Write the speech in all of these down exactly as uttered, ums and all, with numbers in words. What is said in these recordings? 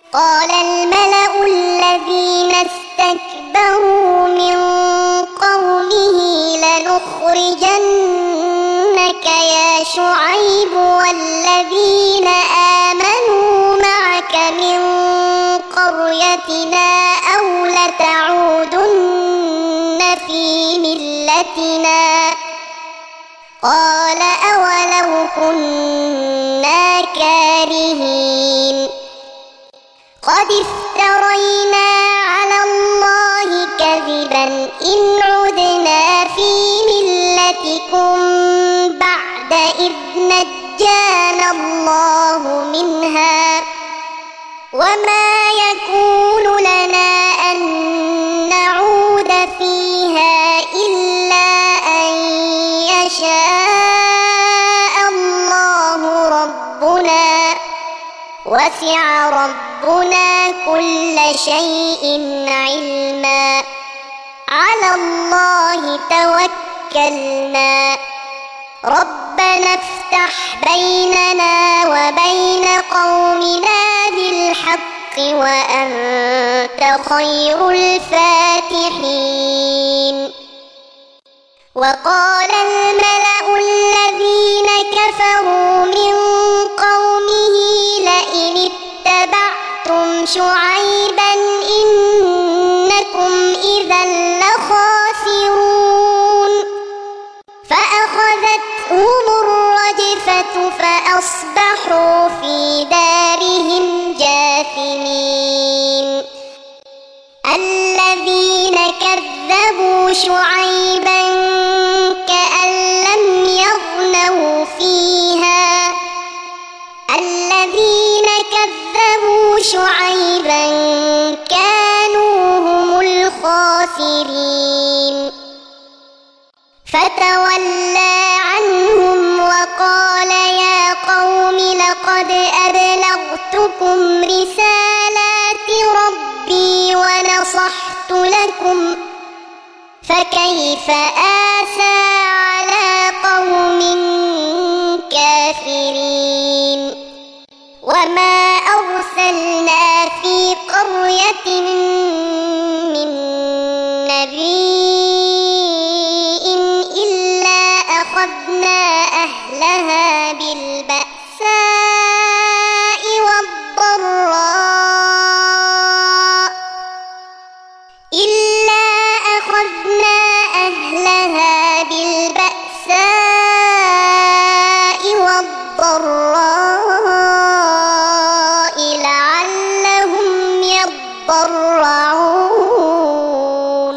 قال الملأ الذين استكبروا من قومه لنخرجنك يا شعيب والذين آمنوا معك من قريتنا أو لتعودن في ملتنا قال أولو كنا كارهين قد افترينا على الله كذبا إن عدنا في ملتكم بعد إذ نجانا الله منها وما يكون لنا أن نعود فيها إلا أن يشاء الله ربنا وسع ربنا كل شيء علما على الله توكلنا ربنا افتح بيننا وبين قومنا بالحق وأنت خير الفاتحين وقال الملأ الذين كفروا من قومه لئن اتبعتم شعيبا إنكم إذا لخاسرون فأخذتهم الرجفة فأصبحوا في دارهم جاثمين الذين كذبوا شعيبا كأن لم يغنوا فيها الذين كذبوا شعيبا كانوا هم الخاسرين فتولى عنهم وقال يا قوم لقد أبلغتكم رسالات ربي ونصحت لكم فكيف آسى على قوم كافرين وما أرسلنا في قرية من نبي إلا أخذنا أهلها بالبأساء والضراء إلا أخذنا أهلها بالبأساء والضراء لعلهم يضرعون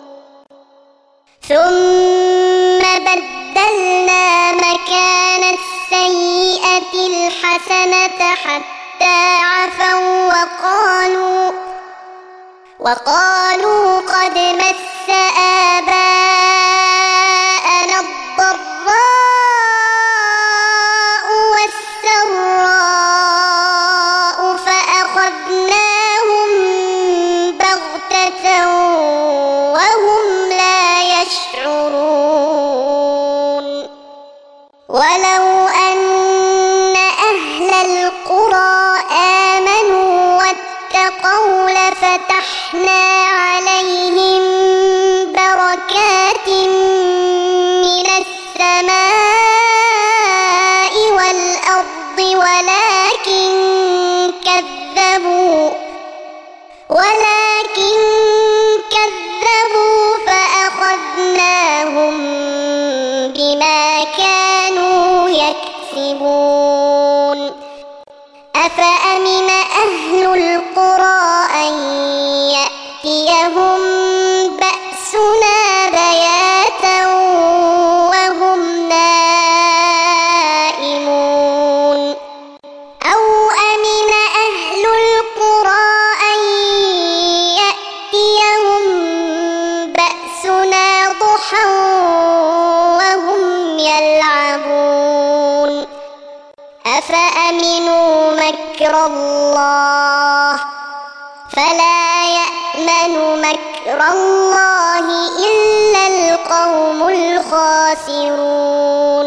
ثم بدلنا مكان السيئة الحسنة حتى عفوا وقالوا وقالوا قد مس آباءنا الضراء والسراء فأخذناهم بغتة وهم لا يشعرون ولو أن أهل القرى آمنوا واتقوا لفتحنا عليهم بركات من السماء والأرض ولكن كذبوا ولكن كذبوا فأخذناهم بما كانوا يكسبون أفأمن أهل القرى أن يأتيهم بأسنا بياتا وهم نائمون أو أمن أهل القرى أن يأتيهم بأسنا ضحى وهم يلعبون أفأمنوا مكر الله فلا يأمن مكر الله إلا القوم الخاسرون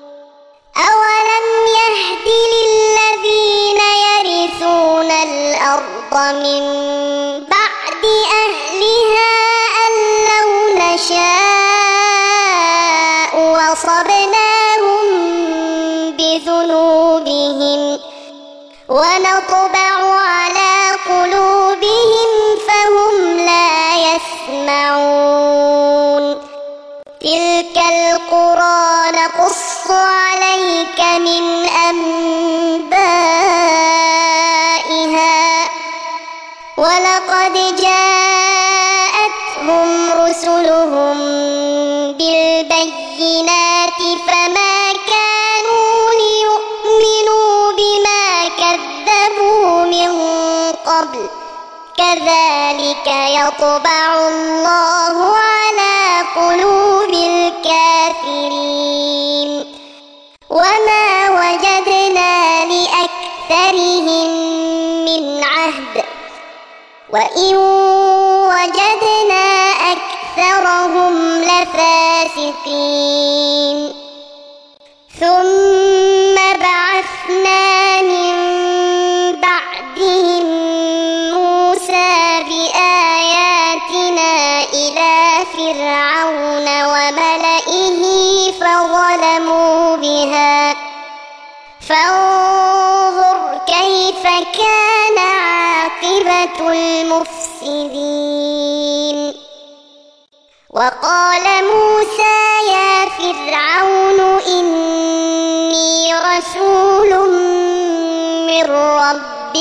أولم يهد للذين يرثون الأرض الأرض من بعد أهلها أن لو نشاء وصبناهم بذنوبهم ونطبع على قلوبهم فهم لا يسمعون تلك القرى نقص عليك من أنبائها ولقد جاءتهم رسلهم بالبينات فما كانوا ليؤمنوا بما كذبوا من قبل كذلك يطبع الله على قلوب الكافرين وما وجدنا لأكثرهم من عهد وإن وجدنا أكثرهم لفاسقين ثم بعثنا من بعدهم موسى بآياتنا إلى فرعون وملئه فظلموا بها فانظر كيف كان عاقبة المفسدين وقال موسى يا فرعون إني رسول من رب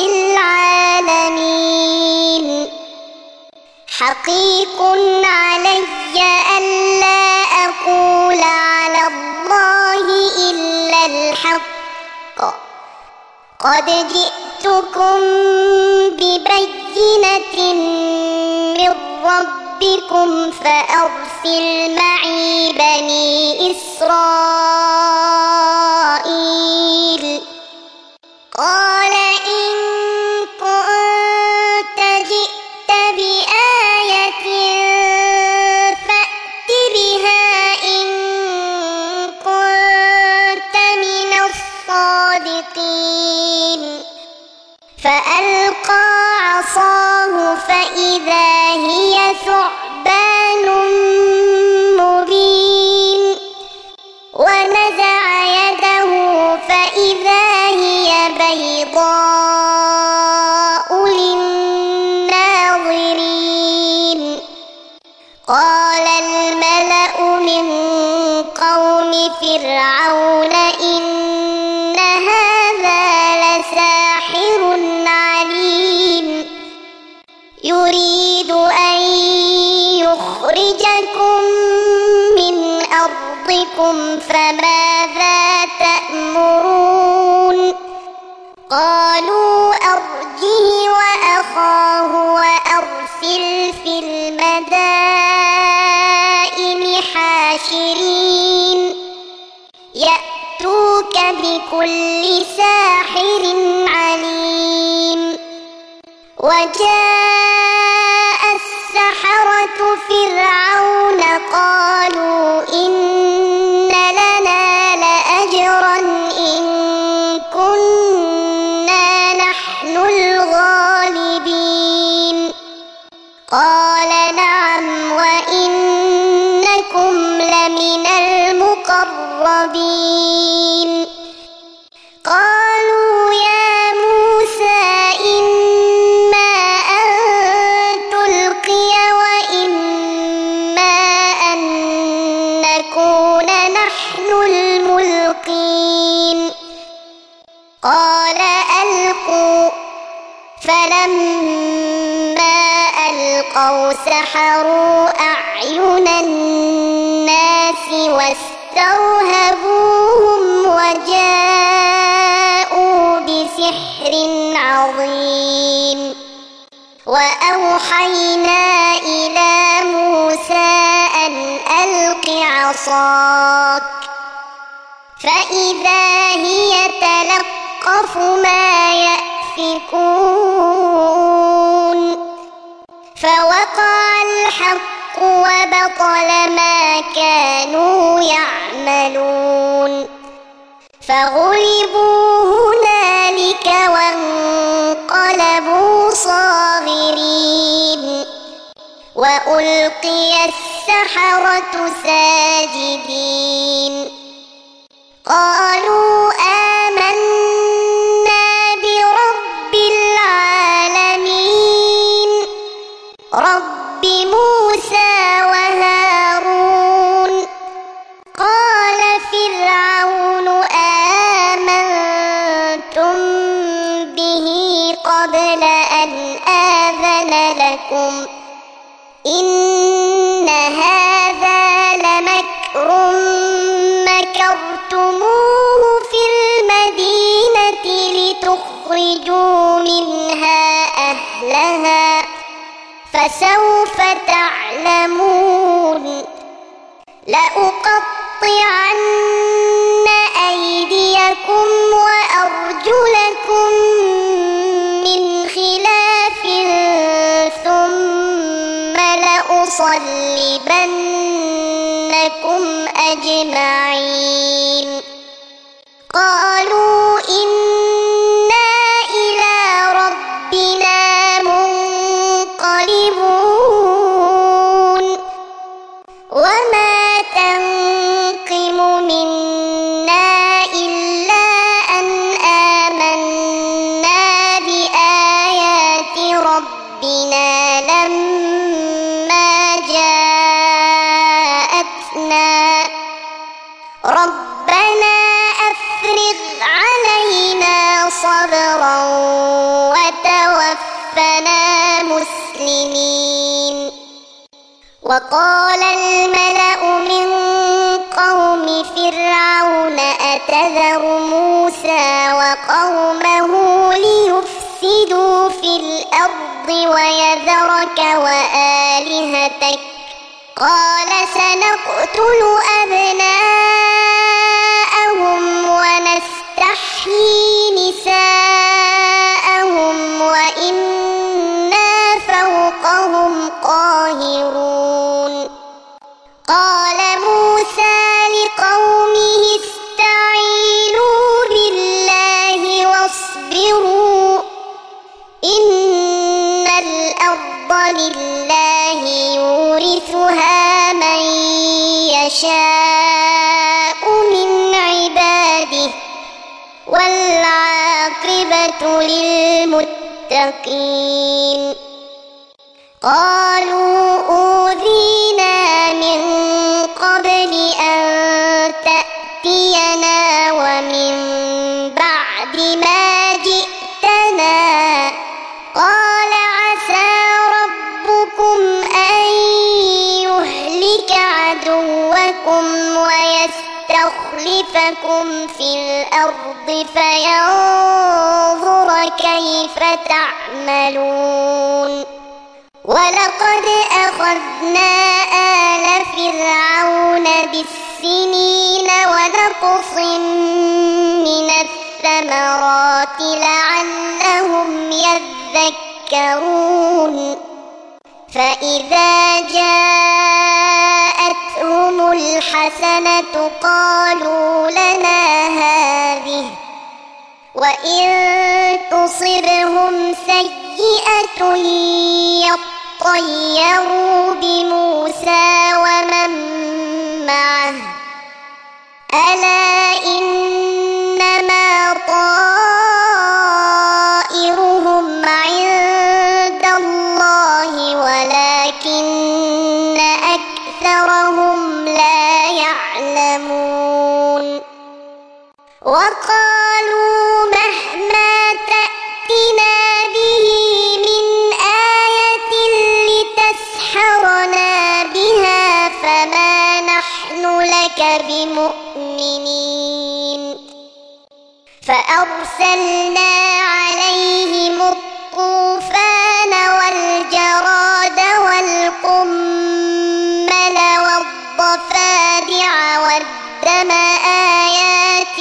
العالمين حقيق علي ألا أقول على الله إلا الحق قد جئتكم ببينة من ربكم فأرسل معي بني إسرائيل قال إن كنت جئت بآية فأت بها إن كنت من الصادقين فألقى عصاه فإذا هي ثعبان مبين ونزع يده فإذا هي بيضاء للناظرين قال الملأ من قوم فرعون إن هذا لساحر عليم يريد أن يخرجكم من أرضكم فماذا تأمرون قالوا أرجه وأخاه وأرسل في المدائن حاشرين يأتوك بكل ساحر عليم وجاء السحرة فرعون قالوا إن لنا لأجرا إن كنا نحن الغالبين قال نعم وإنكم لمن المقربين قالوا يا موسى إما أن تلقي وإما أن نكون نحن الملقين قال ألقوا فلما ألقوا سحروا أعين الناس واسترهبوهم وجاءوا بسحر عظيم وأوحينا إلى موسى أن ألق عصاك فإذا هي تلقف ما يأفكون فوقع الحق وبطل ما كانوا يعملون فغلبوا هنالك وانقلبوا صاغرين وألقي السحرة ساجدين قالوا آمنا برب العالمين رب موسى وهارون قال فرعون آمنتم به قبل أن آذن لكم إن هذا لمكر مكرتموه في المدينة لتخرجوا منها أهلها فسوف تعلمون لأقطعن أيديكم وأرجلكم من خلاف ثم لأصلبنكم أجمعين قالوا إنا إلى ربنا منقلبون وما تنقم منا إلا أن آمنا بآيات ربنا لما جاءتنا ربنا أفرغ علينا صبرا وتوفنا مسلمين وقال الملأ من قوم فرعون أتذر موسى وقومه ليفسدوا في الأرض ويذرك وآلهتك قال سنقتل أبناءهم ونستحيي نساءهم وإنا فوقهم قاهرون قال موسى لقومه استعينوا بالله واصبروا إن الأرض لله يورثها من يشاء من عباده والعاقبة للمتقين قالوا أوذينا من قبل أن تأتينا ومن بعد ما جئتنا قال عسى ربكم أن يهلك عدوكم ويستخلفكم في الأرض فينظر كيف تعملون ولقد أخذنا آل فرعون بالسنين ونقص من الثمرات لعلهم يذكرون فإذا جاءتهم الحسنة قالوا لنا هذه وإن تصبهم سيئة يطيروا بموسى ومن معه ألا إنما طائرهم عند الله ولكن أكثرهم لا يعلمون وقالوا مهما تأتنا به من آية لتسحرنا بها فما نحن لك بمؤمنين فأرسلنا عليهم الطوفان والجراد والقمل والضفادع والدم آيات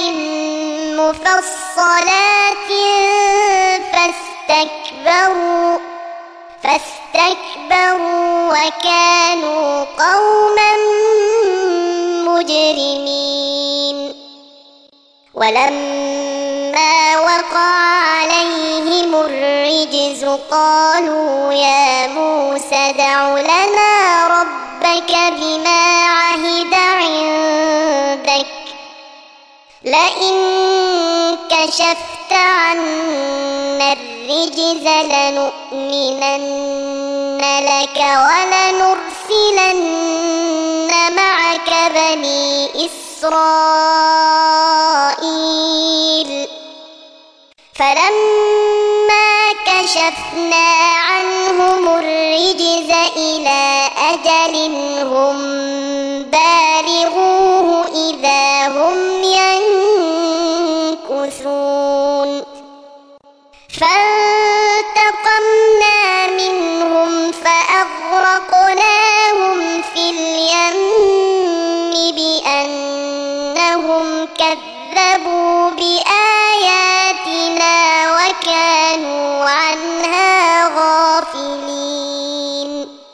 مفصلات فاستكبروا فاستكبروا وكانوا قوما مجرمين ولما وقع عليهم عليهم الرجز قالوا يا موسى ادع لنا ربك بما عهد عندك لئن كشفت عنا الرجز لنؤمنن لك ولنرسلن معك بني إسرائيل فلما كشفنا عنهم الرجز إلى أجل هم بالغوه إذا هم ينكثون فانتقمنا منهم فأغرقناهم في اليم بأنهم كذبوا بآياتنا وكانوا عنها غافلين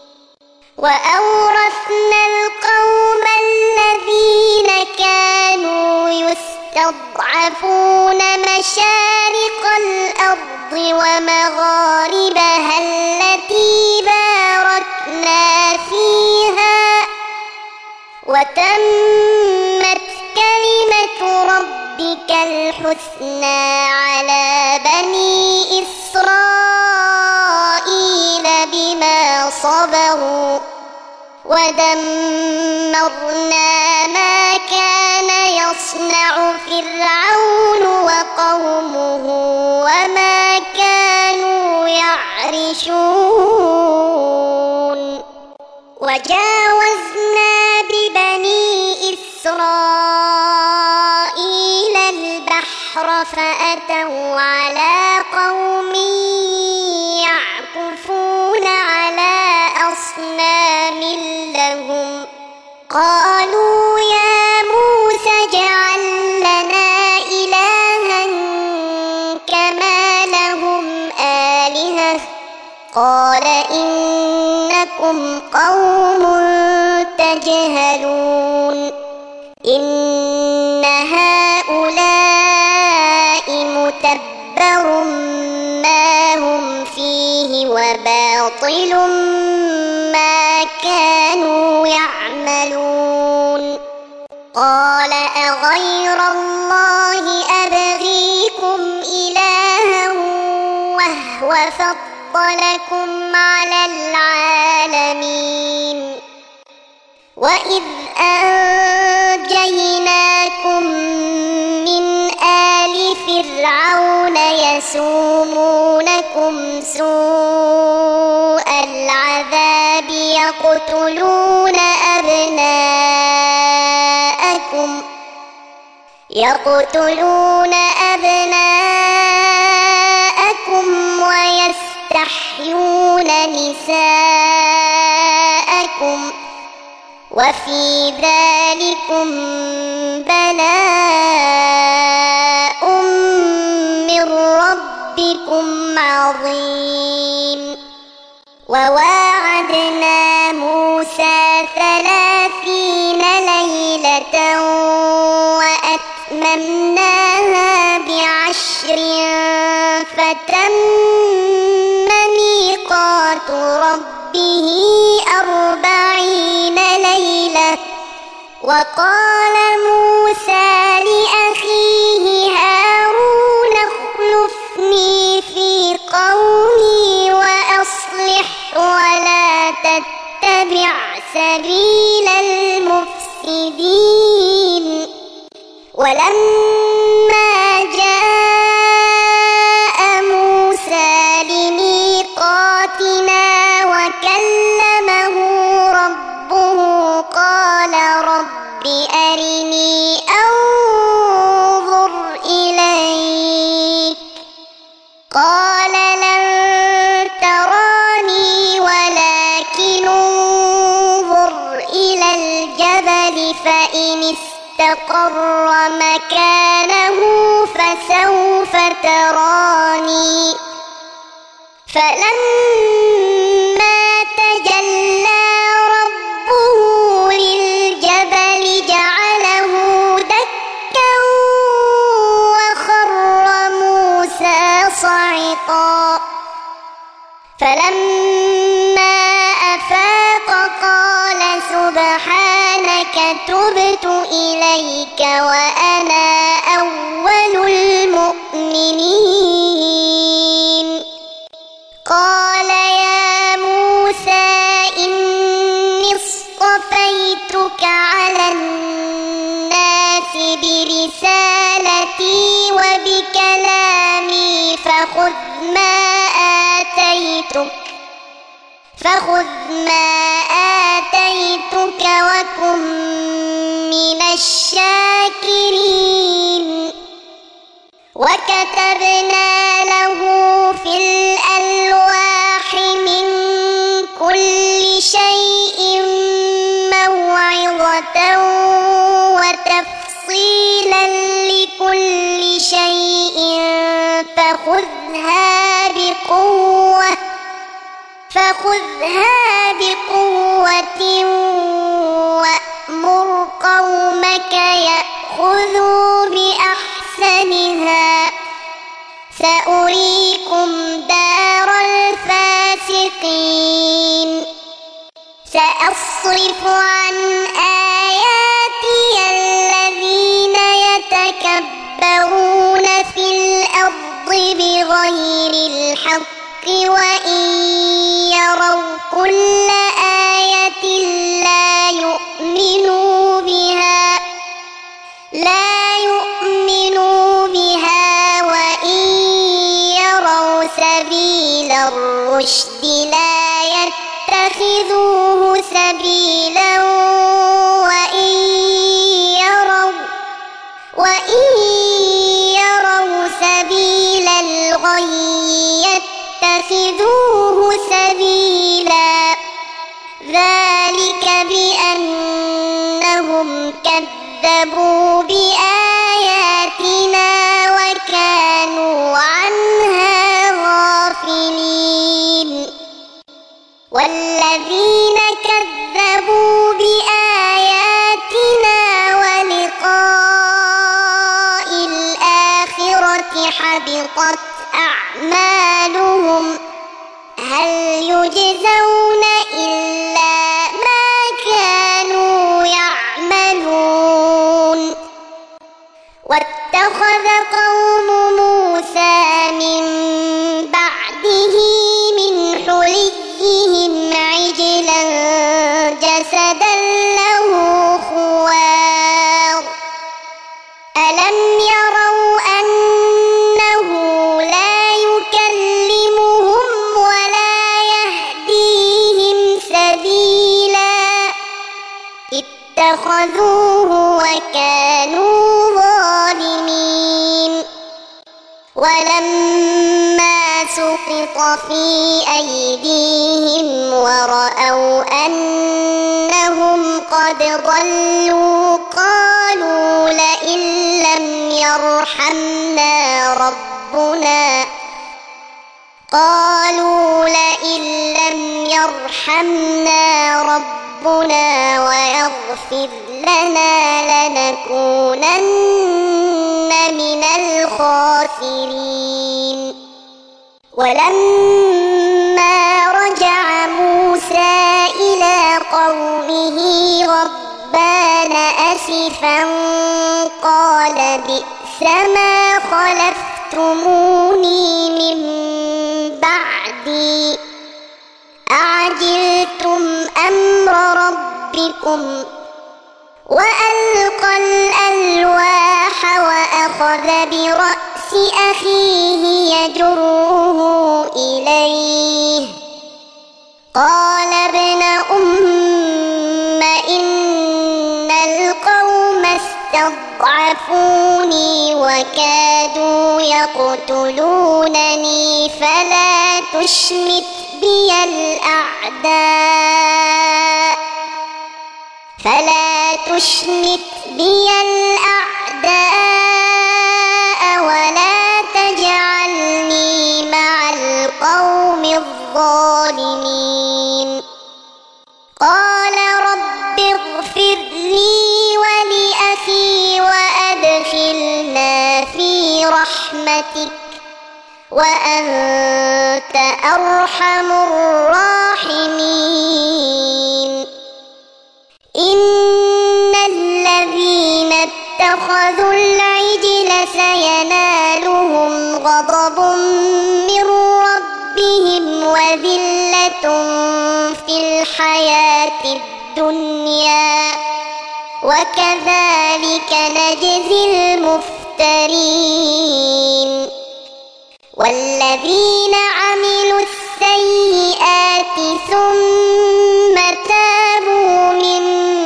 وأورثنا القوم الذين كانوا يستضعفون مشارق الأرض ومغاربها التي باركنا فيها وتمت كلمة ربك الحسنى على بني إسرائيل بما صبروا ودمرنا ما كان يصنع فرعون وقومه وما كانوا يعرشون وجاوزنا ببني إسرائيل البحر فأتوا على قوم يعكفون على أصنام لهم قالوا يا موسى اجعل لنا إلها كما لهم آلهة قال إنكم قوم تجهلون إن هؤلاء متبر ما هم فيه وباطل ما كانوا يعملون قال أغير الله أبغيكم إلها وهو فضلكم على العالمين وإذ أنجيناكم من آل فرعون يسومونكم سوء العذاب يقتلون أبناءكم يقتلون أبناءكم ويستحيون نساءكم وفي ذلكم بلاء من ربكم عظيم وواعدنا موسى ثلاثين ليلة وأتممناها بعشر فتم ميقات ربه أربعين ليلة وقال موسى لأخيه هارون اخلفني في قومي وأصلح ولا تتبع سبيل المفسدين ولما جاء موسى لميقاتنا وكلمه ربه قال رب أرني أنظر إليك قال لن تراني ولكن انظر إلى الجبل فإن استقر مكانه فسوف تراني فلما تجلى ربه للجبل جعله دكا وخر موسى صعقا فلما أفاق قال سبحانك تبت إليك وأنا أول المؤمنين. قال يا موسى إني اصطفيتك على الناس برسالتي وبكلامي فخذ ما آتيتك فخذ ما آتيتك وكن من الشاكرين. وكتبنا له في الألواح من كل شيء موعظة وتفصيلا لكل شيء فخذها بقوة فخذها بقوة وأمر قومك يأخذوا بأحسنها سأريكم دار الفاسقين. سأصرف عن آياتي الذين يتكبرون في الأرض بغير الحق وإن يروا كل آية لا يؤمنوا بها لا يؤمنوا بها وإن يروا سبيل الرشد لا يتخذوه سبيلا وإن يروا وإن يروا سبيل الغي يتخذوه سبيلا ذلك بأنهم كذبوا بآياتنا وكانوا عنها غافلين. والذين كذبوا بآياتنا ولقاء الآخرة حبطت أعمالهم هل يجزون إلا ما كانوا يعملون. واتخذ قوم موسى من بعده من حليهم عجلا جسدا له خوار ألم يروا أنه لا يكلمهم ولا يهديهم سبيلا اتخذوه وكانوا ظالمين. ولما سقط في أيديهم ورأوا أنهم قد ضلوا قالوا لئن لم يرحمنا ربنا قالوا لئن لم يرحمنا ربنا ويغفر لنا لنكونن من الخاسرين. ولما رجع موسى إلى قومه غضبان أسفا قال بئس ما خلفتموني من بعدي أعجلتم أمر ربكم وألقى الألواح وأخذ برأس أخيه يجره إليه قال ابن أم إن القوم استضعفوني وكادوا يقتلونني فلا تشمت بي الأعداء فلا تشمت بي الأعداء ولا تجعلني مع القوم الظالمين. قال رب اغفر لي ولأخي وأدخلنا في رحمتك وأنت أرحم الراحمين. إن الذين اتخذوا العجل سينالهم غضب من ربهم وذلة في الحياة الدنيا وكذلك نجزي المفترين. والذين عملوا السيئات ثم تابوا من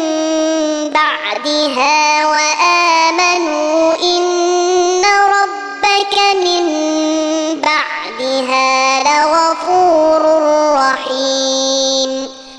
بعدها وآمنوا إن ربك من بعدها لغفور رحيم.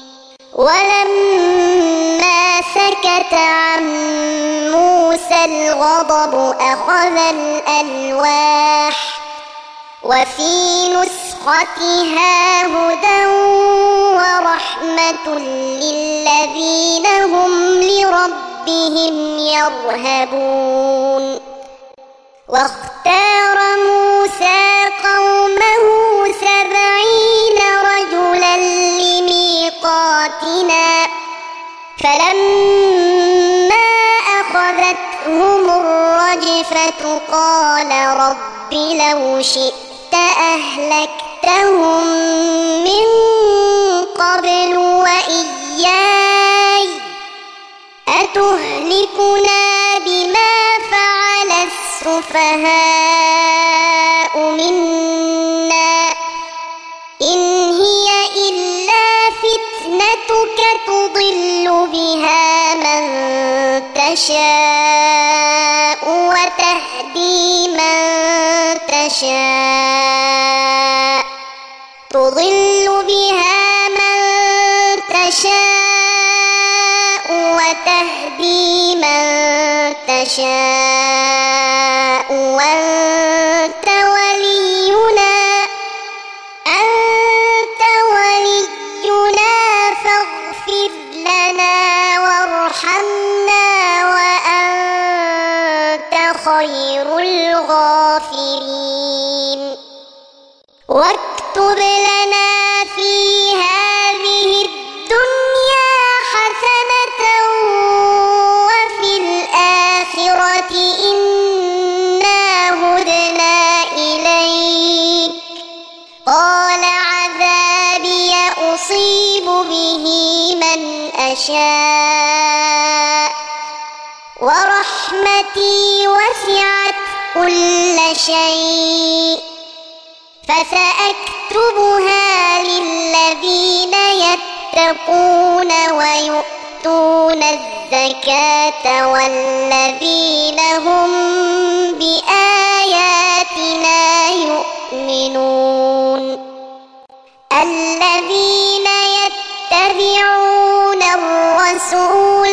ولما سكت عن موسى الغضب أخذ الألواح وفي نسختها هدى ورحمة للذين هم لربهم يرهبون. واختار موسى قومه سبعين رجلا لميقاتنا فلما أخذتهم الرجفة قال رب لو شئت أهلكتهم من قبل وإياي أتهلكنا بما فعل السفهاء منا إن هي إلا فتنتك تضل بها من تشاء وتهدي من تشاء تضل بها من تشاء وتهدي من تشاء وأنت ولينا أنت ولينا فاغفر لنا وارحمنا وأنت خير الغافرين. واكتب لنا في هذه الدنيا حسنة وفي الآخرة إنا هدنا إليك قال عذابي أصيب به من أشاء ورحمتي وسعت كل شيء فسأكتبها للذين يتقون ويؤتون الزكاة والذين هم بآياتنا يؤمنون. الذين يتبعون الرسول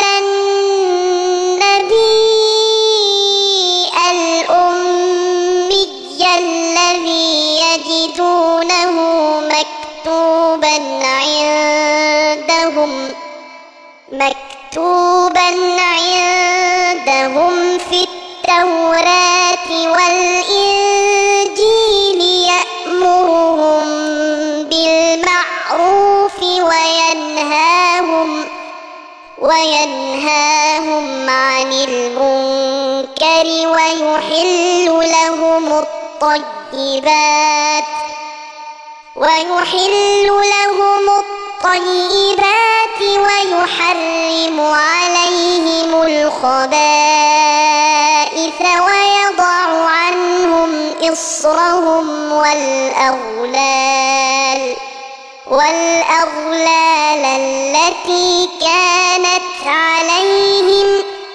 يجدونه مكتوبا عندهم مكتوبا عندهم في التوراة والإنجيل يأمرهم بالمعروف وينهاهم وينهاهم عن المنكر ويحل لهم الطيبات ويحل لهم الطيبات ويحرم عليهم الخبائث ويضع عنهم إصرهم والأغلال والأغلال التي كانت عليهم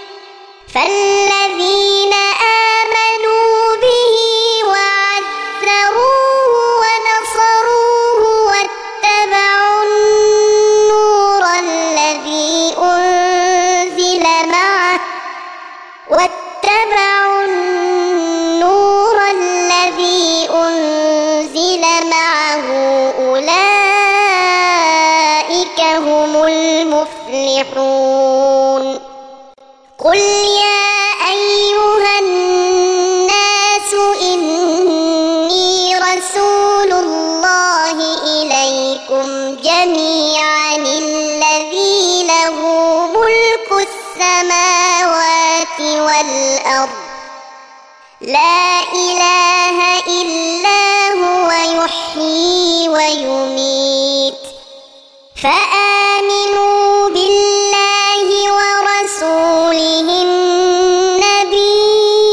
فالذين آمنوا به وعزروه ونصروه واتبعوا النور الذي أنزل معه واتبعوا النور الذي أنزل معه أولئك هم المفلحون. قل يا أيها الناس إني جميعا الذي له ملك السماوات والأرض لا إله إلا هو يحيي ويميت فآمنوا بالله ورسوله النبي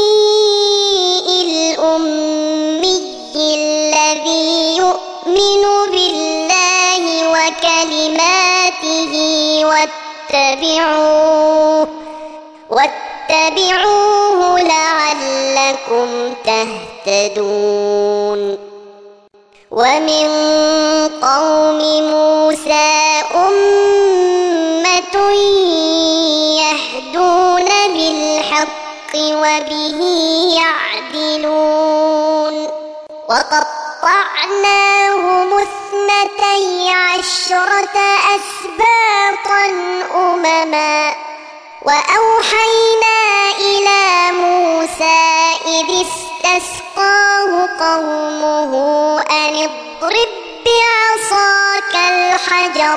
الأمي الذي يؤمن بالله وكلماته واتبعوه واتبعوه لعلكم تهتدون ومن قوم موسى أمة يهدون بالحق وبه يعدلون وقطعناهم اثنتي عشرة أسباطا أمما وأوحينا إلى موسى إذ استسقاه قومه أن اضرب بعصاك الحجر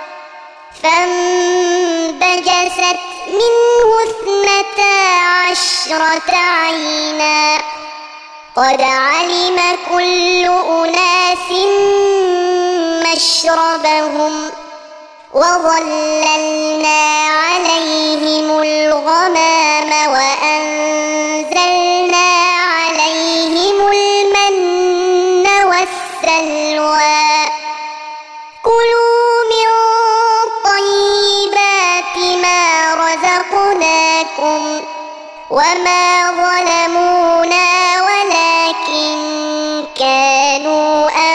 فانبجست منه اثنتا عشرة عينا قد علم كل أناس مشربهم وظللنا عليهم الغمام وأنزلنا عليهم المن والسلوى كلوا من طيبات ما رزقناكم وما ظلمونا ولكن كانوا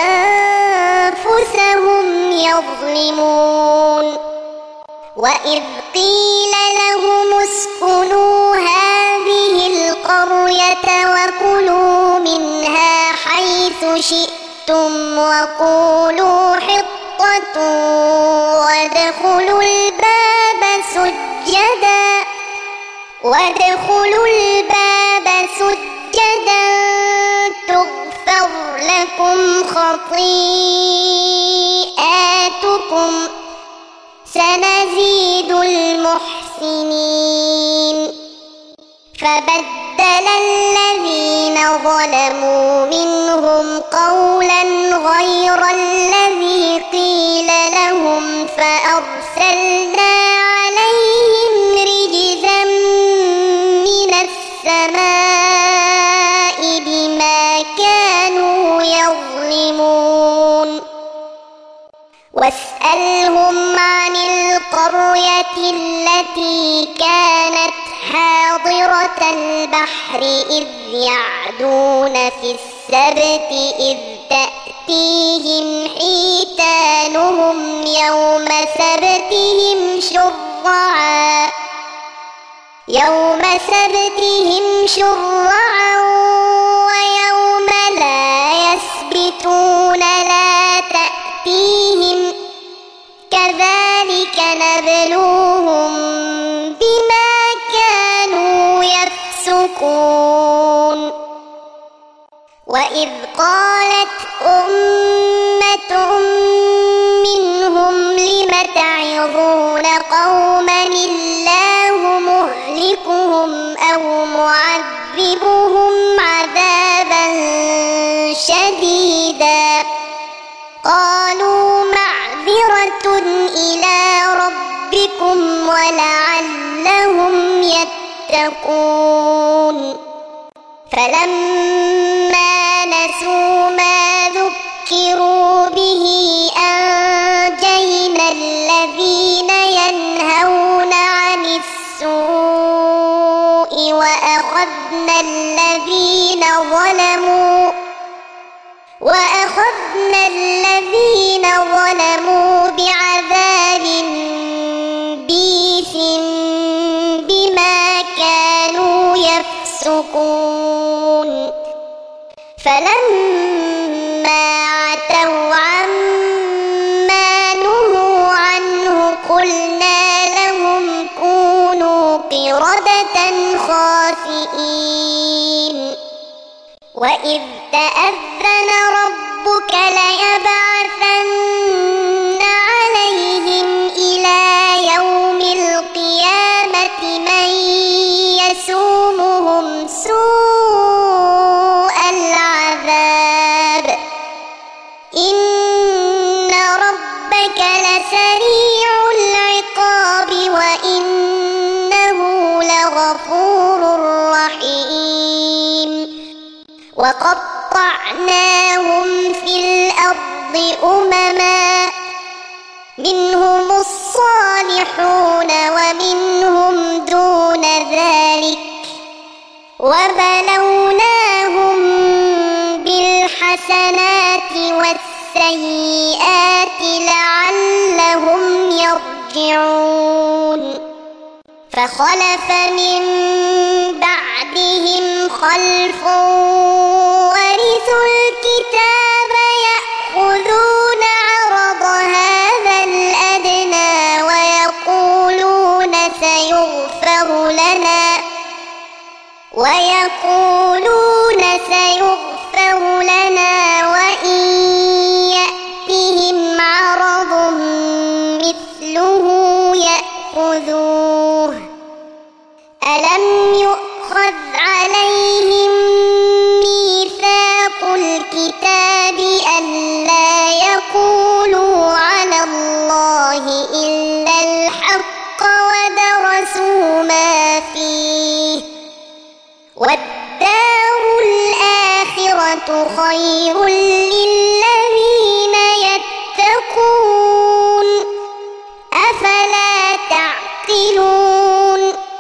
أنفسهم يظلمون وإذ قيل لهم اسكنوا هذه القرية وكلوا منها حيث شئتم وقولوا حطة وادخلوا الباب سجدا وادخلوا الباب سجدا تغفر لكم خطيئاتكم سنزيد المحسنين فبدل الذين ظلموا منهم قولا غير الذي قيل لهم فأرسلنا عليهم رجزا من السماء بما كانوا يظلمون واسألهم عن القرية التي كانت حاضرة البحر إذ يعدون في السبت إذ تأتيهم حيتانهم يوم سبتهم شرعا يوم سبتهم شرعا ويوم لا يسبتون لا تأتيهم كذلك نبلوهم بما كانوا يفسقون وإذ قالت أمة منهم لم تعظون قوما الله مهلكهم أو معذبهم عذابا شديدا قالوا معذرة إلى ربكم ولعلهم يتقون فلما نسوا ما ذكروا به أنجينا الذين ينهون عن السوء وأخذنا الذين ظلموا وأخذنا الذين ظلموا بعذاب بئيس بما كانوا يفسقون فلما عتوا عما نهوا عنه قلنا لهم كونوا قردة خاسئين وإذ تأذن ربك ليبعثن لسريع العقاب وإنه لغفور رحيم وقطعناهم في الأرض أمما منهم الصالحون ومنهم دون ذلك وبلوناهم بالحسنات والسيئات لعلهم يرجعون فخلف من بعدهم خلف ورثوا الكتاب يأخذون عرض هذا الأدنى ويقولون سيغفر لنا ويقولون سيغفر لنا وإن يأتهم عرض مثله يأخذوه ألم يؤخذ عليهم ميثاق الكتاب ألا يقولوا على الله إلا الحق ودرسوا ما فيه والدار الآخرة خير للذين يتقون أفلا تعقلون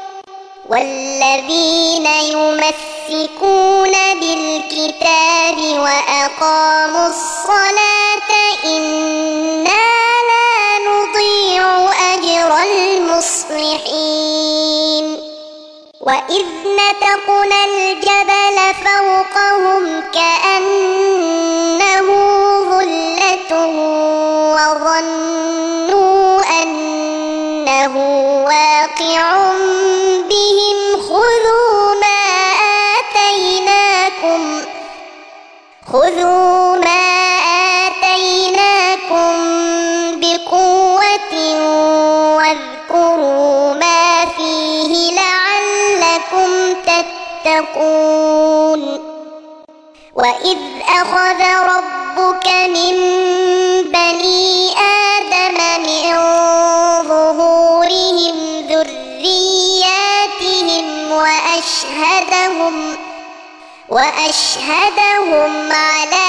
والذين يمسكون بالكتاب وأقاموا الصلاة إنا لا نضيع أجر المصلحين وإذ نتقنا الجبل فوقهم كأنه ظلة وظنوا أنه واقع بهم خذوا ما آتيناكم خذوا ما آتيناكم بقوة واذكروا ما فيه لعلكم تتقون وإذ أخذ ربك من بني آدم من ظهورهم ذرياتهم وأشهدهم وأشهدهم على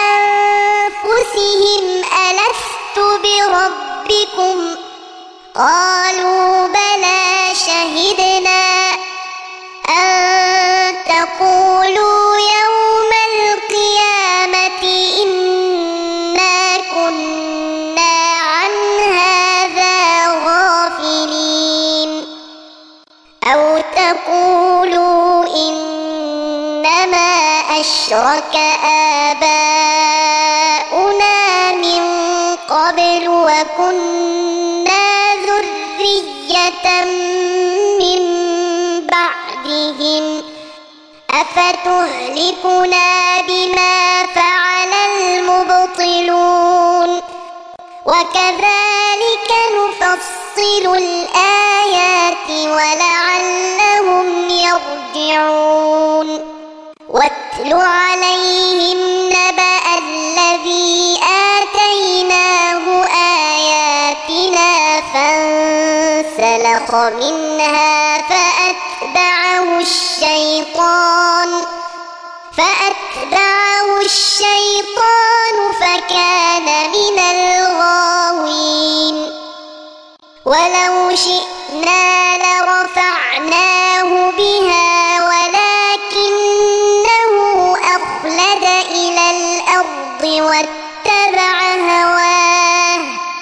أنفسهم ألست بربكم قالوا بلى شهدنا أن تقولوا يوم القيامة إنا كنا عن هذا غافلين أو تقولوا إنما أشرك آباؤنا من قبل وكنا ذرية من بعدهم أفتهلكنا بما فعل المبطلون وكذلك نفصل الآيات ولعلهم يرجعون واتل عليهم نبأ الذي آتيناه آياتنا فانسلخ منها فأتبعه الشيطان فأتبعه الشيطان فكان من الغاوين ولو شئنا لرفعناه بها ولكنه أخلد إلى الأرض واتبع هواه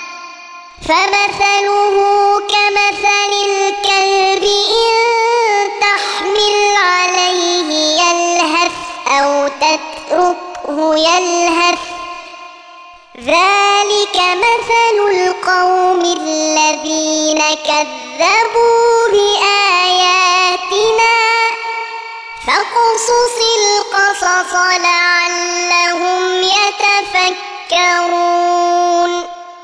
فمثله كمثل الكلب إن تحمل عليه يلهث أو تتركه يلهث ذلك مثل القوم الذين كذبوا بآياتنا فاقصص القصص لعلهم يتفكرون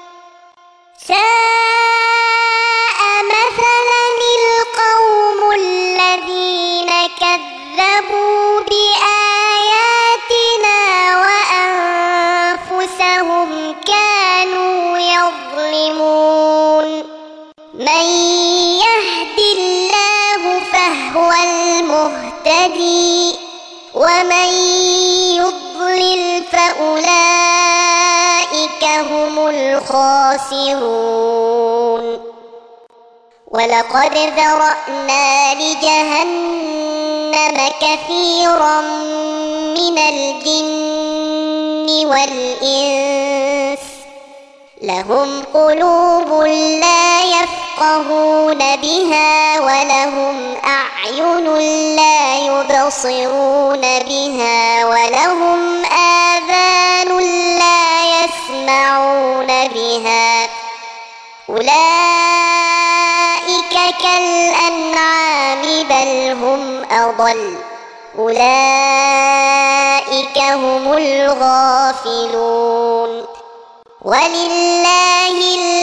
ساء مثلا القوم الذين كذبوا بآياتنا وأنفسهم كانوا يظلمون من يهد الله فهو المهتدي ومن يضلل فأولئك هم الخاسرون ولقد ذرأنا لجهنم كثيرا من الجن والإنس لهم قلوب لا يفقهون بها ولهم أعين لا يبصرون بها ولهم آذان لا يسمعون بها أولئك كالأنعام بل هم أضل أولئك هم الغافلون ولله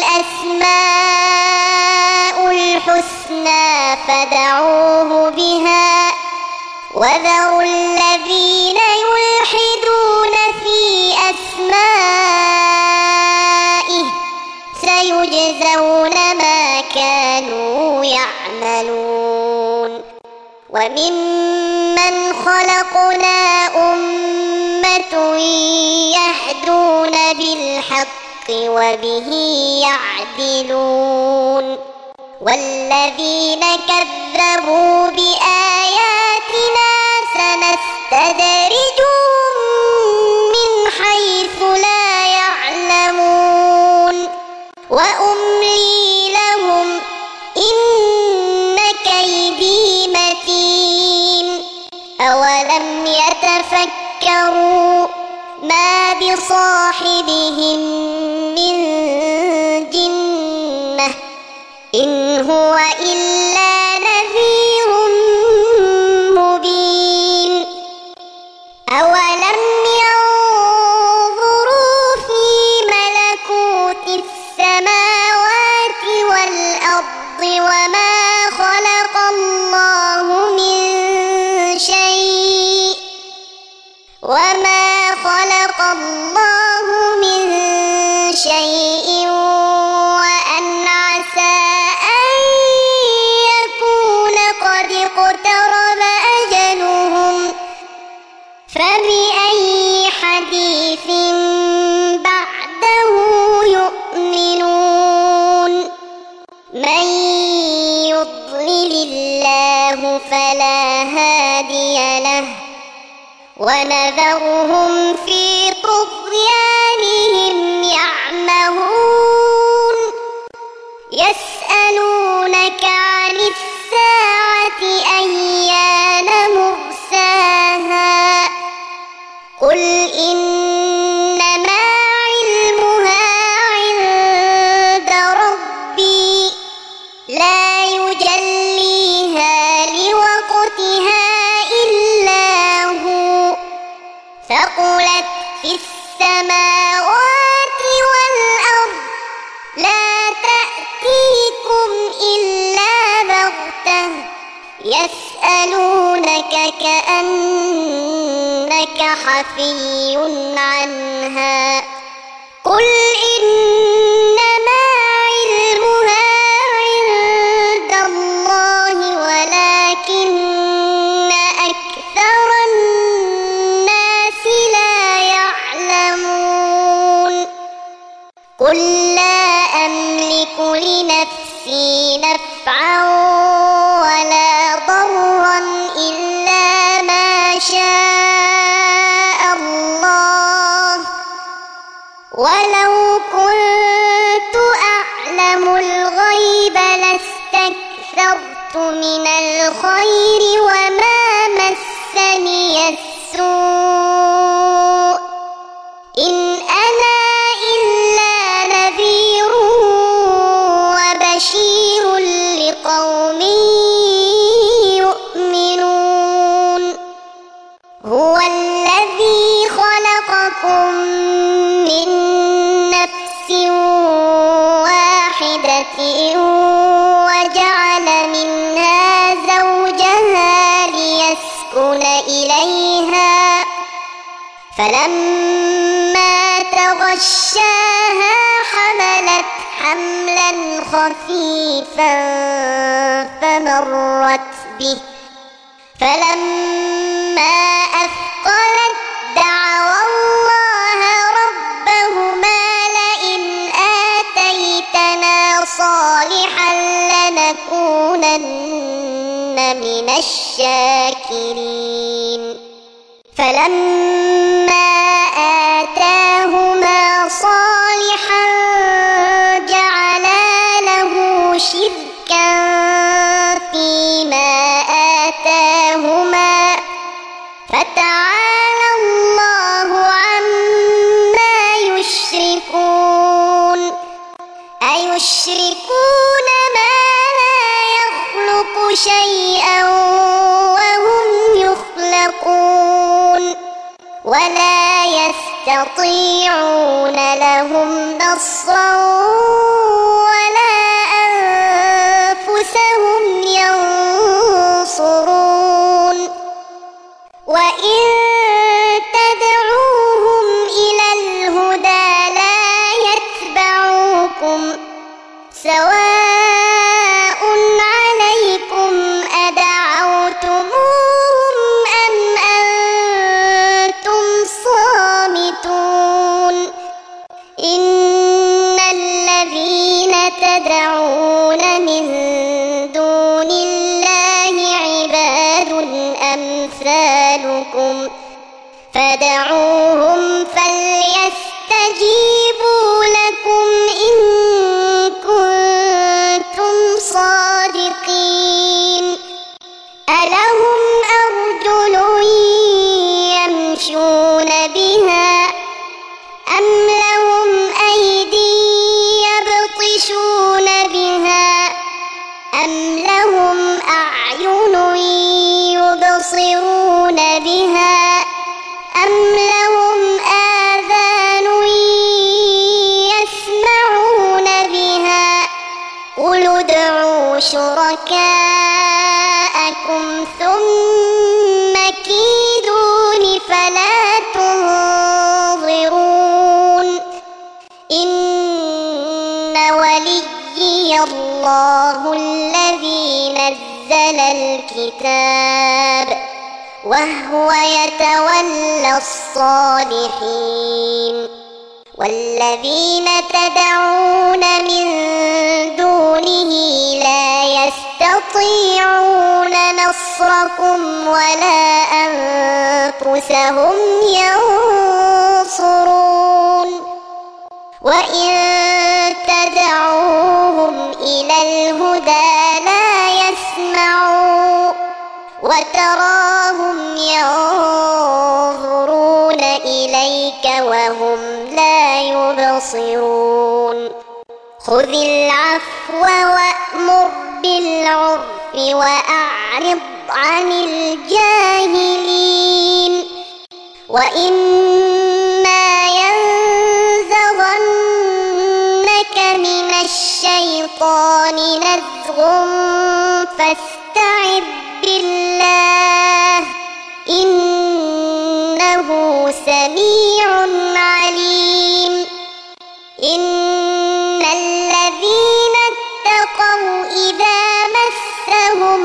الأسماء الحسنى فادعوه بها وذروا الذين يلحدون في أسمائه سيجزون ما كانوا يعملون وممن خلقنا أمة يهدون بالحق وبه يعدلون والذين كذبوا بآياتنا سنستدرجهم من حيث لا يعلمون وأملي لهم إن كيدي متين أولم يتفكروا ما بصاحبهم من جنة إن هو إلا نذير مبين أولم ينظروا في ملكوت السماوات والأرض وما خلق الله من شيء وما خلق الله من شيء وأن عسى أن يكون قد اقترب أجلهم فبأي حديث بعده يؤمنون من يضلل الله فلا هادي له ونذرهم في طغيانهم يعمهون يسألونك عن الساعة أيان مرساها قل إنما علمها عند ربي لا يجليها لوقتها إلا هو ثقلت في السماوات والأرض لا تأتيكم إلا بغتة يسألونك كأنك حفي عنها قل إنما علمها عند الله ولكن أكثر الناس لا يعلمون قل لا أملك لنفسي نفعا ولا ضرا إلا ما شاء الله ولو كنت أعلم الغيب لاستكثرت من الخير وما مسني السوء إن أنا إلا نذير وبشير لقوم يؤمنون هو الذي خلقكم من نفس واحدة وجعل منها زوجها ليسكن إليها فلما تغشاها حملت حملت حملا خفيفا فمرت به فلما أثقلت دعوا الله ربهما لئن آتيتنا صالحا لنكونن من الشاكرين فلما آتاهما صالحا جعلا له شركا فيما آتاهما فتعالى الله عما يشركون أيشركون ما لا يخلق شيئا وهم يخلقون ولا يستطيعون لهم نصرا ولا أنفسهم ينصرون وإن تدعوهم إلى الهدى لا يتبعوكم سواء عليكم أدعوتموهم أم أنتم صامتون إن الذين تدعون من دون الله عباد أمثالكم فدعوهم فليستجيبوا لكم إن كنتم صادقين ألهم أرجل يمشون بها أم لهم أيدي يبطشون بها أم لهم أعين يبصرون بها أم لهم آذان يسمعون بها قل ادعوا شركاءكم ثم كيدون فلا تنظرون إن وليي الله الذي نزل الكتاب وهو يتولى الصالحين والذين تدعون من دونه لا يستطيعون نصركم ولا أنفسهم ينصرون وإن تدعوهم إلى الهدى لا يسمعوا وتراهم ينظرون إليك وهم لا يبصرون خذ العفو وأمر بالعرف وأعرض عن الجاهلين وإما ينزغنك من الشيطان نزغ فاستعذ بالله إنه سميع عليم إن الذين اتقوا إذا مسهم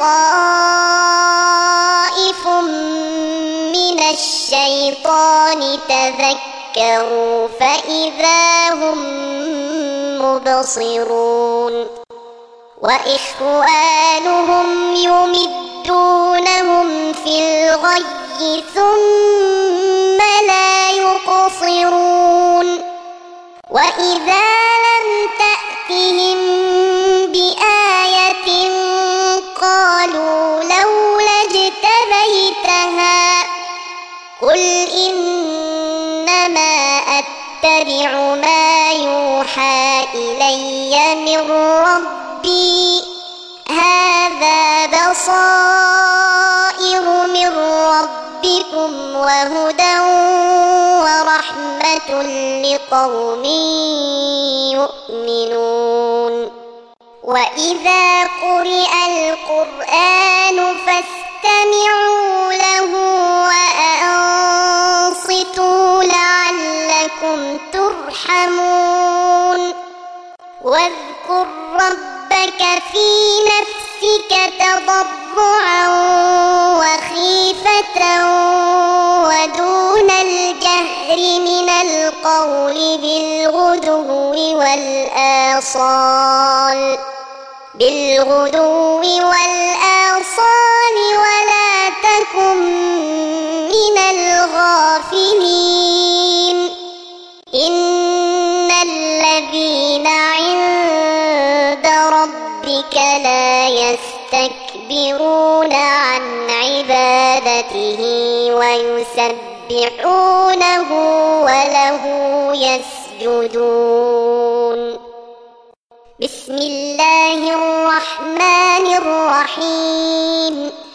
طائف من الشيطان تذكروا فإذا هم مبصرون وإخوانهم يمدونهم في الغي ثم لا يقصرون وإذا لم تأتهم بآية قالوا لولا اجتبيتها قل إنما أتبع ما يوحى إلي من ربي هذا بصائر من ربكم وهدى ورحمة لقوم يؤمنون وإذا قرئ القرآن فاستمعوا له وأنصتوا لعلكم ترحمون واذكر ربك في نفسك تضرعا وخيفة ودون الجهر من القول بالغدو والآصال بالغدو والآصال ولا تكن من الغافلين إن الذين عند ربك لا يستكبرون عن عبادته ويسبحونه وله يسجدون بسم الله الرحمن الرحيم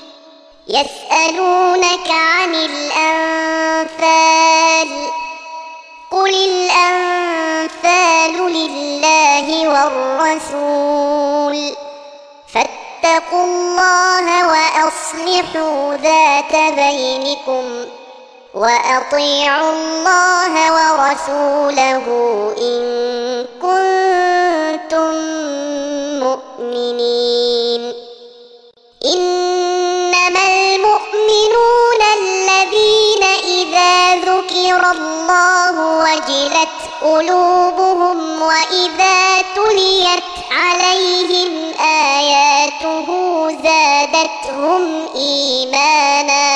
يسألونك عن الأنفال قل الأنفال لله والرسول فاتقوا الله وأصلحوا ذات بينكم وأطيعوا الله ورسوله إن كنتم مؤمنين إنما المؤمنون الذين إذا ذكر الله وجلت قلوبهم وإذا تليت عليهم آياته زادتهم إيمانا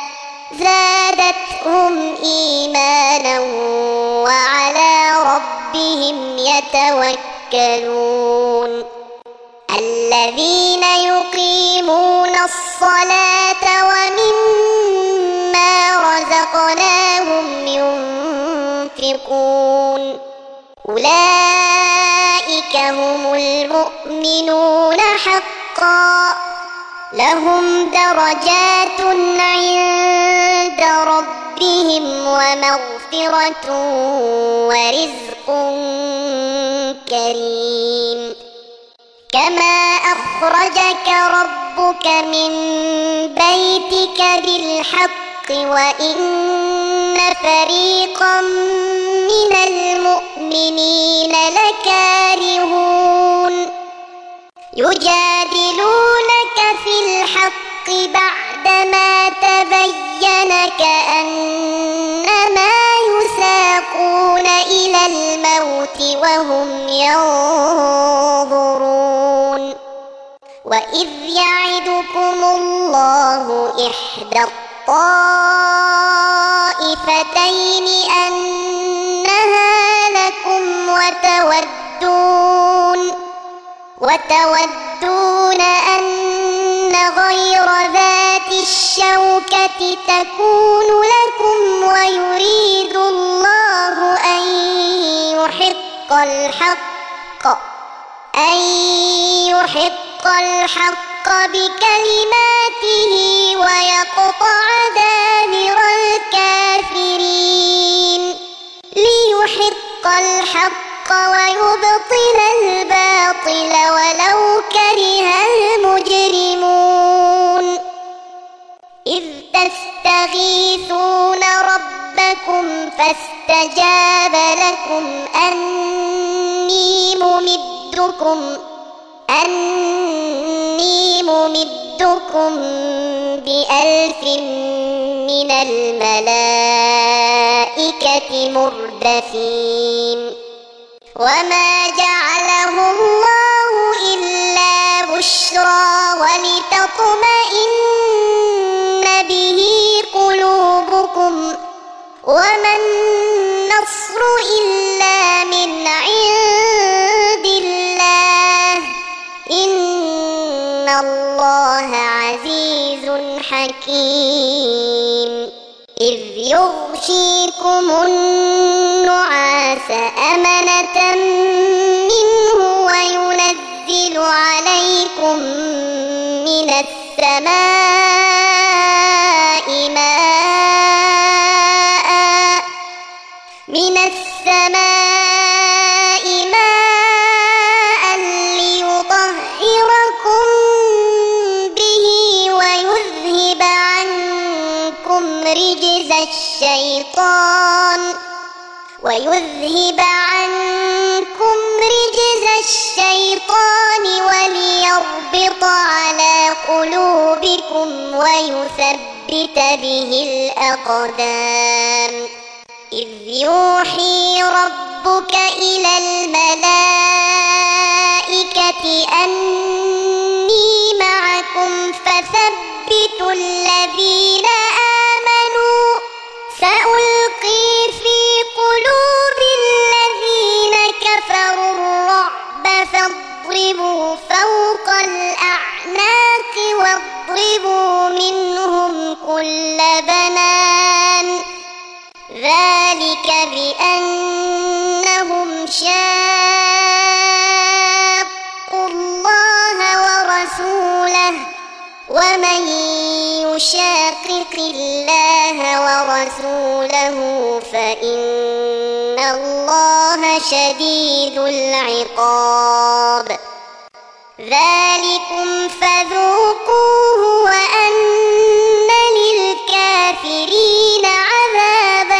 زادتهم إيمانا وعلى ربهم يتوكلون الذين يقيمون الصلاة ومما رزقناهم ينفقون أولئك هم المؤمنون حقا لهم درجات عند ربهم ومغفرة ورزق كريم كما أخرجك ربك من بيتك بالحق وإن فريقا من المؤمنين لكارهون يجادلونك في الحق بعدما تبين كأنما يساقون إلى الموت وهم ينظرون وإذ يعدكم الله إحدى الطائفتين أنها لكم وتودون وتودون أن غير ذات الشوكة تكون لكم ويريد الله أن يحق الحق أن يحق الحق بكلماته ويقطع دابر الكافرين ليحق الحق ويبطل الباطل ولو كره المجرمون إذ تستغيثون ربكم فاستجاب لكم أني ممدكم أني ممدكم بألف من الملائكة مردفين وما جعله الله إلا بشرى ولتطمئن به قلوبكم وما النصر إلا من عند الله إن الله عزيز حكيم إذ يغشيكم النعاس أمنة منه وينزل عليكم من السماء ماء من السماء ماء ليطهركم به ويذهب عنكم رجز الشيطان ويذهب عنكم رجز لنثبت به الأقدام إذ يوحي ربك إلى الملائكة أني معكم فثبتوا الذين آمنوا سألقي في قلوب الذين كفروا الرعب فاضربوا فوق الأعناق واضربوا منهم كل بنان ذلك بأنهم شاقوا الله ورسوله ومن يشاقق الله ورسوله فإن الله شديد العقاب ذلكم فذوقوه وأن للكافرين عذاب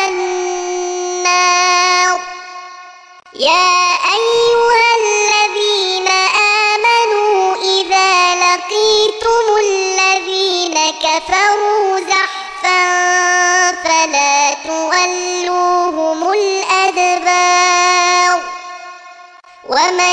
النار يا أيها الذين آمنوا إذا لقيتم الذين كفروا زحفا فلا تولوهم الأدبار ومن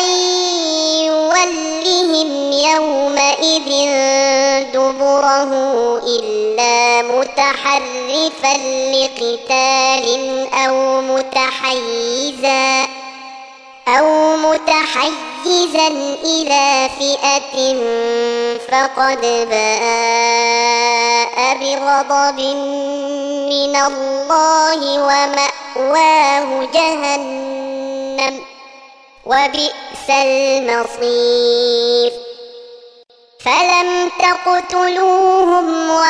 يولهم يومئذ دبره إلا متحرفا لقتال أو متحيزا أو متحيزا إلى فئة فقد باء بغضب من الله ومأواه جهنم وبئس المصير فلم تقتلوهم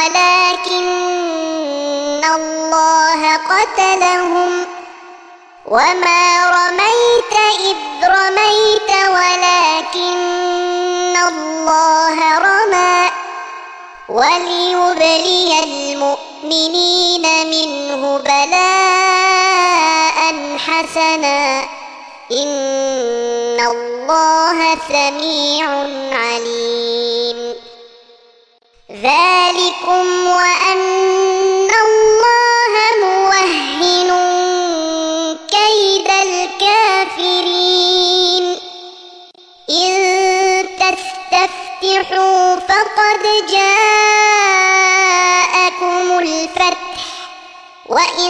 ولكن الله قتلهم وما رميت إذ رميت ولكن الله رمى وليبلي المؤمنين منه بلاء حسنا إن الله سميع عليم ذلكم وأن الله موهن كيد الكافرين إن تستفتحوا فقد جاءكم الفتح وإن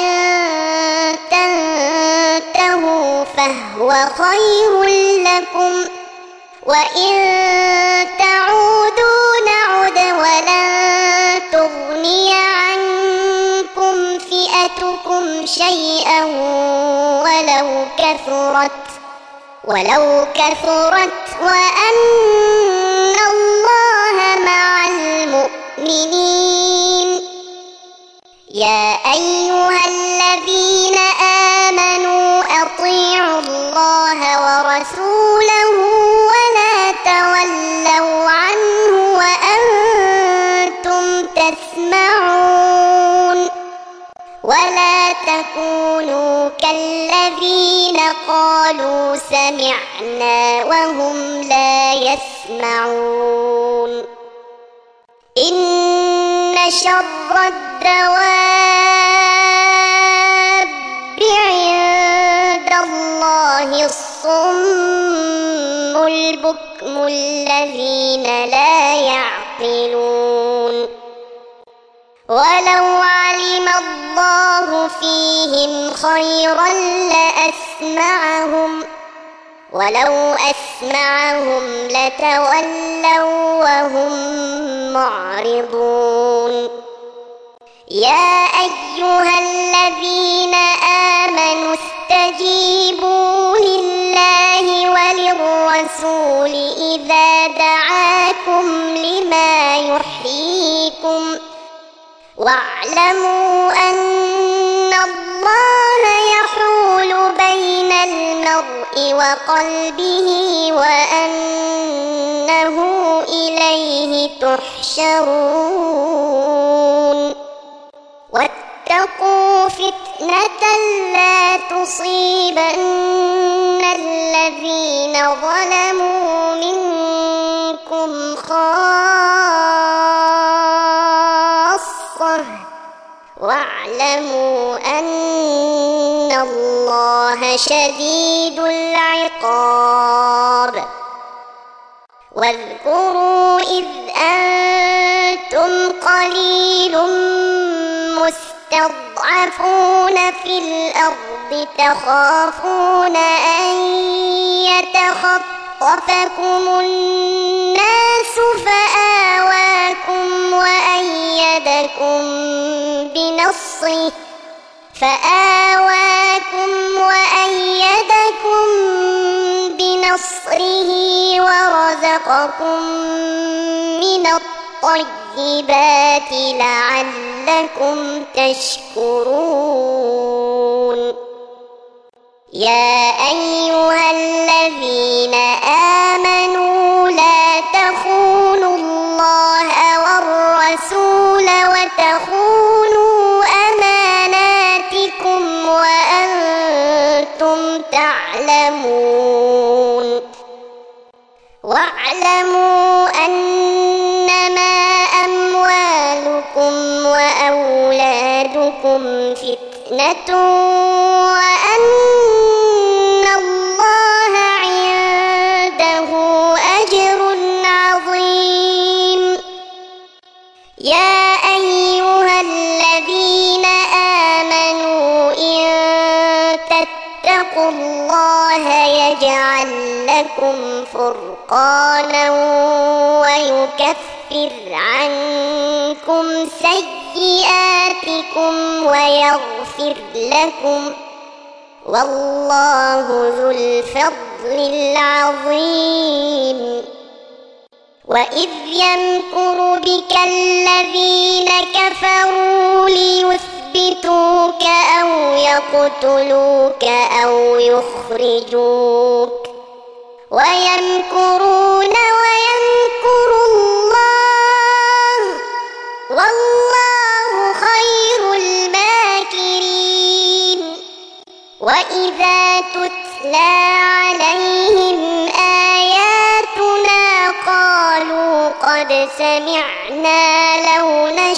تنتهوا فهو خير لكم وإن تعودوا نعد ولن تغني عنكم فئتكم شيئا ولو كثرت ولو كثرت وأن الله مع المؤمنين يا أيها الذين آمنوا أطيعوا الله ورسوله ولا تولوا عنه وأنتم تسمعون ولا تكونوا كالذين قالوا سمعنا وهم لا يسمعون إن شر الدواب عند الله الصم البكم الذين لا يعقلون ولو علم الله فيهم خيرا لأسمعهم ولو أسمعهم لتولوا وهم معرضون يا أيها الذين آمنوا استجيبوا لله وللرسول إذا دعاكم لما يحييكم واعلموا أن الله يحول بين المرء وقلبه وأنه إليه تحشرون واتقوا فتنة لا تصيبن الذين ظلموا منكم خاصة شديد العقاب. واذكروا إذ أنتم قليل مستضعفون في الأرض تخافون أن يتخطفكم الناس فآواكم وأيدكم بنصره فآواكم وأيدكم بنصره ورزقكم من الطيبات لعلكم تشكرون. يا أيها الذين آمنوا لا تخونوا الله والرسول وتخونوا أماناتكم وأنتم تعلمون. واعلموا أنما أموالكم وأولادكم فتنة وأن الله عنده أجر عظيم. يا أيها الذين آمنوا إن تتقوا الله يجعل لكم فرقانا ويكفر عنكم سيئاتكم ويغفر لكم والله ذو الفضل العظيم. وإذ يمكر بك الذين كفروا ليثبتوك أو يقتلوك أو يخرجوك ويمكرون ويمكر الله والله خير الماكرين. وإذا تتلى عليهم آياتنا قالوا قد سمعنا لو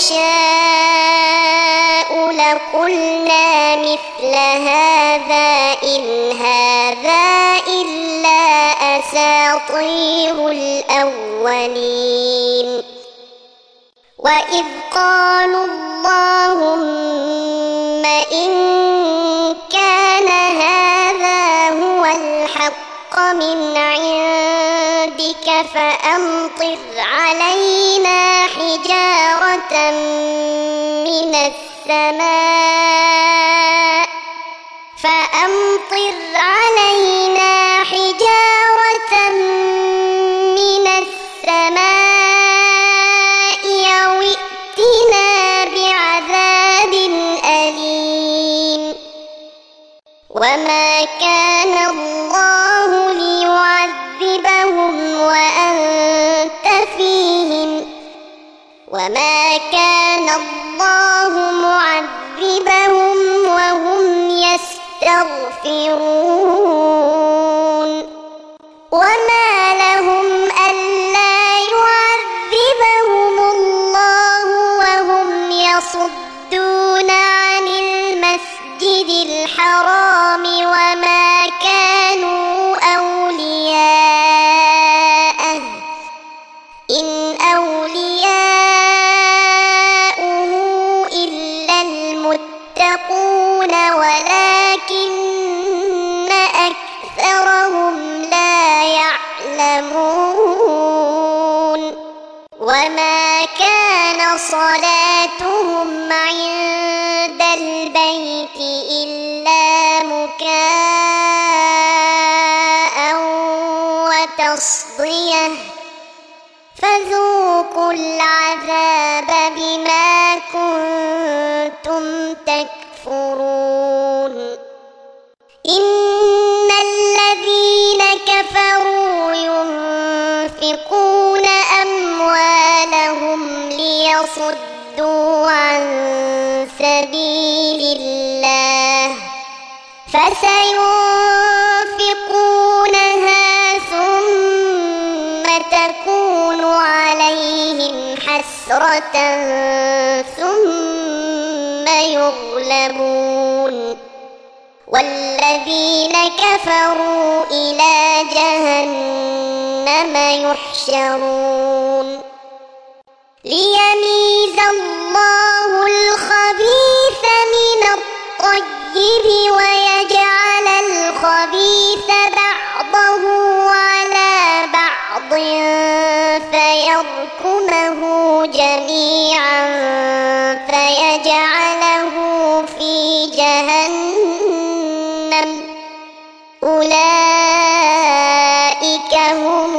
نشاء لقلنا مثل هذا إن هذا إلا أساطير الأولين. وإذ قالوا اللهم إن كان هذا هو الحق من عندك فأمطر علينا حجارة من السماء فأمطر علينا حجارة من السماء أو ائتنا بعذاب أليم. وما كان الله ليعذبهم وأنت فيهم وما كان الله معذبهم وهم يستغفرون. وما لهم ألا يعذبهم الله وهم يصدون عن المسجد الحرام وما كانوا أولياءه إن أولياؤه إلا المتقون ولكن أكثرهم لا يعلمون. وما كان صلاتهم عند البيت إلا مكاء وتصدية فذوقوا العذاب بما كنتم تكفرون. إن الذين كفروا ينفقون أموالهم ليصدوا عن سبيل الله فسينفقونها ثم تكون عليهم حسرة ثم يغلبون والذين كفروا إلى جهنم يحشرون ليميز الله الخبيث من الطيب ويجعل الخبيث بعضه على بعض فيركمه جميعا فيجعله في جهنم أولئك هم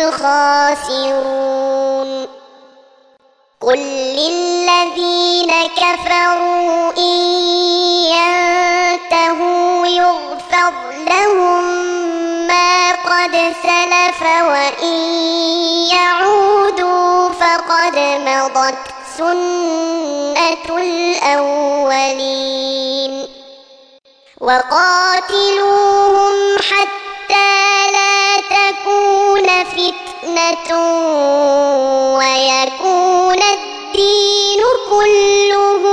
الخاسرون قل للذين كفروا إن ينتهوا يغفر لهم ما قد سلف وإن يعودوا فقد مضت سنة الأولين وقاتلوهم حتى لا تكون فتنة ويكون الدين كله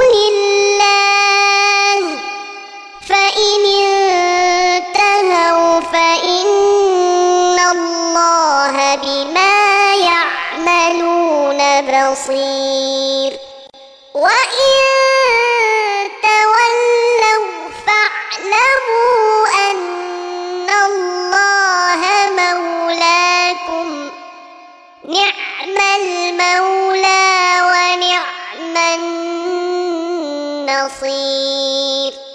لله فإن انتهوا فإن الله بما يعملون بصير وإن تولوا فاعلموا أن الله مولاكم نعم المولى ونعم النصير.